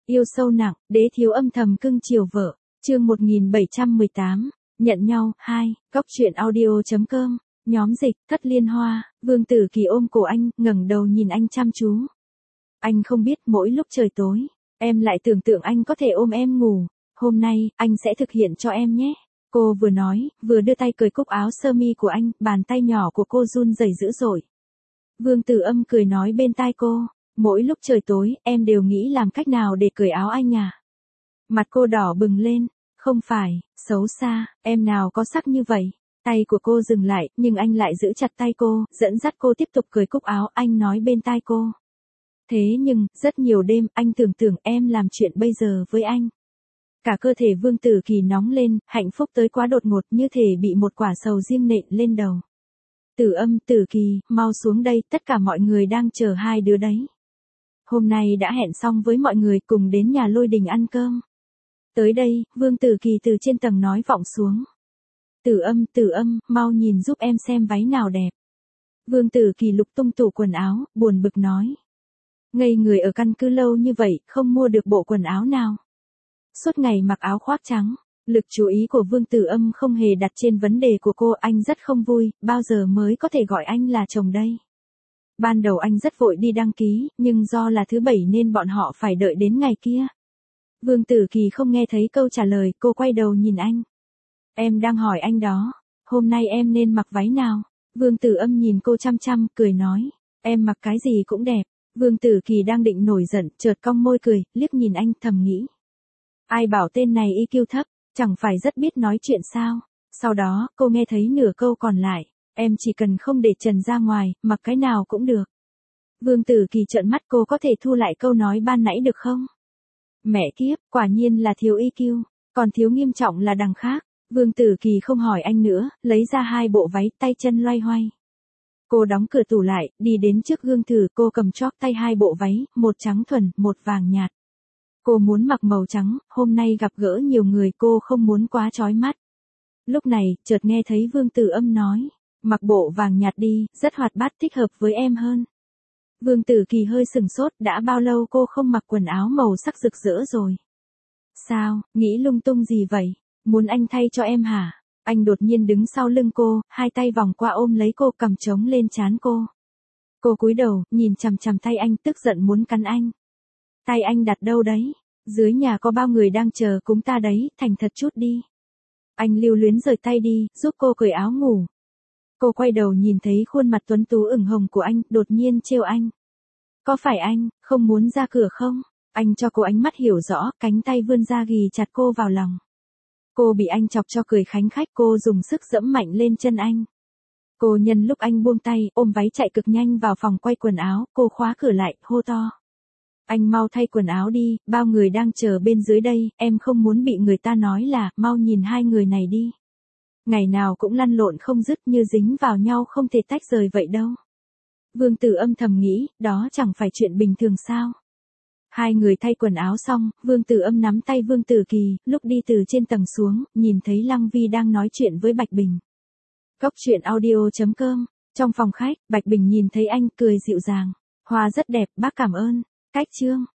Yêu sâu nặng, đế thiếu âm thầm cưng chiều vợ. Chương 1718, nhận nhau, 2, góc truyện audio.com, nhóm dịch, Thất Liên Hoa, Vương Tử Kỳ ôm cổ anh, ngẩng đầu nhìn anh chăm chú. Anh không biết mỗi lúc trời tối, em lại tưởng tượng anh có thể ôm em ngủ, hôm nay, anh sẽ thực hiện cho em nhé. Cô vừa nói, vừa đưa tay cởi cúc áo sơ mi của anh, bàn tay nhỏ của cô run rẩy dữ dội. Vương Tử Âm cười nói bên tai cô, mỗi lúc trời tối, em đều nghĩ làm cách nào để cởi áo anh à. Mặt cô đỏ bừng lên, không phải, xấu xa, em nào có sắc như vậy. Tay của cô dừng lại, nhưng anh lại giữ chặt tay cô, dẫn dắt cô tiếp tục cởi cúc áo, anh nói bên tai cô. Thế nhưng, rất nhiều đêm, anh tưởng tượng em làm chuyện bây giờ với anh. Cả cơ thể Vương Tử Kỳ nóng lên, hạnh phúc tới quá đột ngột như thể bị một quả sầu riêng nện lên đầu. Tử Âm, Tử Kỳ, mau xuống đây, tất cả mọi người đang chờ hai đứa đấy. Hôm nay đã hẹn xong với mọi người cùng đến nhà Lôi Đình ăn cơm. Tới đây, Vương Tử Kỳ từ trên tầng nói vọng xuống. Tử Âm, mau nhìn giúp em xem váy nào đẹp. Vương Tử Kỳ lục tung tủ quần áo, buồn bực nói. Ngây người ở căn cứ lâu như vậy, không mua được bộ quần áo nào. Suốt ngày mặc áo khoác trắng, lực chú ý của Vương Tử Âm không hề đặt trên vấn đề của cô, anh rất không vui, bao giờ mới có thể gọi anh là chồng đây. Ban đầu anh rất vội đi đăng ký, nhưng do là thứ bảy nên bọn họ phải đợi đến ngày kia. Vương Tử Kỳ không nghe thấy câu trả lời, cô quay đầu nhìn anh. Em đang hỏi anh đó, hôm nay em nên mặc váy nào? Vương Tử Âm nhìn cô chăm chăm, cười nói, em mặc cái gì cũng đẹp. Vương Tử Kỳ đang định nổi giận, chợt cong môi cười, liếc nhìn anh, thầm nghĩ. Ai bảo tên này IQ thấp, chẳng phải rất biết nói chuyện sao? Sau đó, cô nghe thấy nửa câu còn lại, em chỉ cần không để trần ra ngoài, mặc cái nào cũng được. Vương Tử Kỳ trợn mắt, cô có thể thu lại câu nói ban nãy được không? Mẹ kiếp, quả nhiên là thiếu IQ, còn thiếu nghiêm trọng là đằng khác. Vương Tử Kỳ không hỏi anh nữa, lấy ra hai bộ váy, tay chân loay hoay. Cô đóng cửa tủ lại, đi đến trước gương thử, cô cầm chóp tay hai bộ váy, một trắng thuần, một vàng nhạt. Cô muốn mặc màu trắng, hôm nay gặp gỡ nhiều người, cô không muốn quá chói mắt. Lúc này, chợt nghe thấy Vương Tử Âm nói, mặc bộ vàng nhạt đi, rất hoạt bát, thích hợp với em hơn. Vương Tử Kỳ hơi sừng sốt, đã bao lâu cô không mặc quần áo màu sắc rực rỡ rồi? Sao, nghĩ lung tung gì vậy? Muốn anh thay cho em hả? Anh đột nhiên đứng sau lưng cô, hai tay vòng qua ôm lấy cô, cầm trống lên trán cô. Cô cúi đầu, nhìn chằm chằm tay anh, tức giận muốn cắn anh. Tay anh đặt đâu đấy? Dưới nhà có bao người đang chờ cúng ta đấy, thành thật chút đi. Anh lưu luyến rời tay đi, giúp cô cởi áo ngủ. Cô quay đầu nhìn thấy khuôn mặt tuấn tú ửng hồng của anh, đột nhiên trêu anh. Có phải anh, không muốn ra cửa không? Anh cho cô ánh mắt hiểu rõ, cánh tay vươn ra ghì chặt cô vào lòng. Cô bị anh chọc cho cười khánh khách, cô dùng sức giẫm mạnh lên chân anh. Cô nhân lúc anh buông tay, ôm váy chạy cực nhanh vào phòng quay quần áo, cô khóa cửa lại, hô to. Anh mau thay quần áo đi, bao người đang chờ bên dưới đây, em không muốn bị người ta nói là, mau nhìn hai người này đi. Ngày nào cũng lăn lộn không dứt, như dính vào nhau không thể tách rời vậy đâu. Vương Tử Âm thầm nghĩ, đó chẳng phải chuyện bình thường sao. Hai người thay quần áo xong, Vương Tử Âm nắm tay Vương Tử Kỳ, lúc đi từ trên tầng xuống, nhìn thấy Lăng Vi đang nói chuyện với Bạch Bình. Góc truyện audio.com, trong phòng khách, Bạch Bình nhìn thấy anh, cười dịu dàng. Hoa rất đẹp, bác cảm ơn. Cách chương.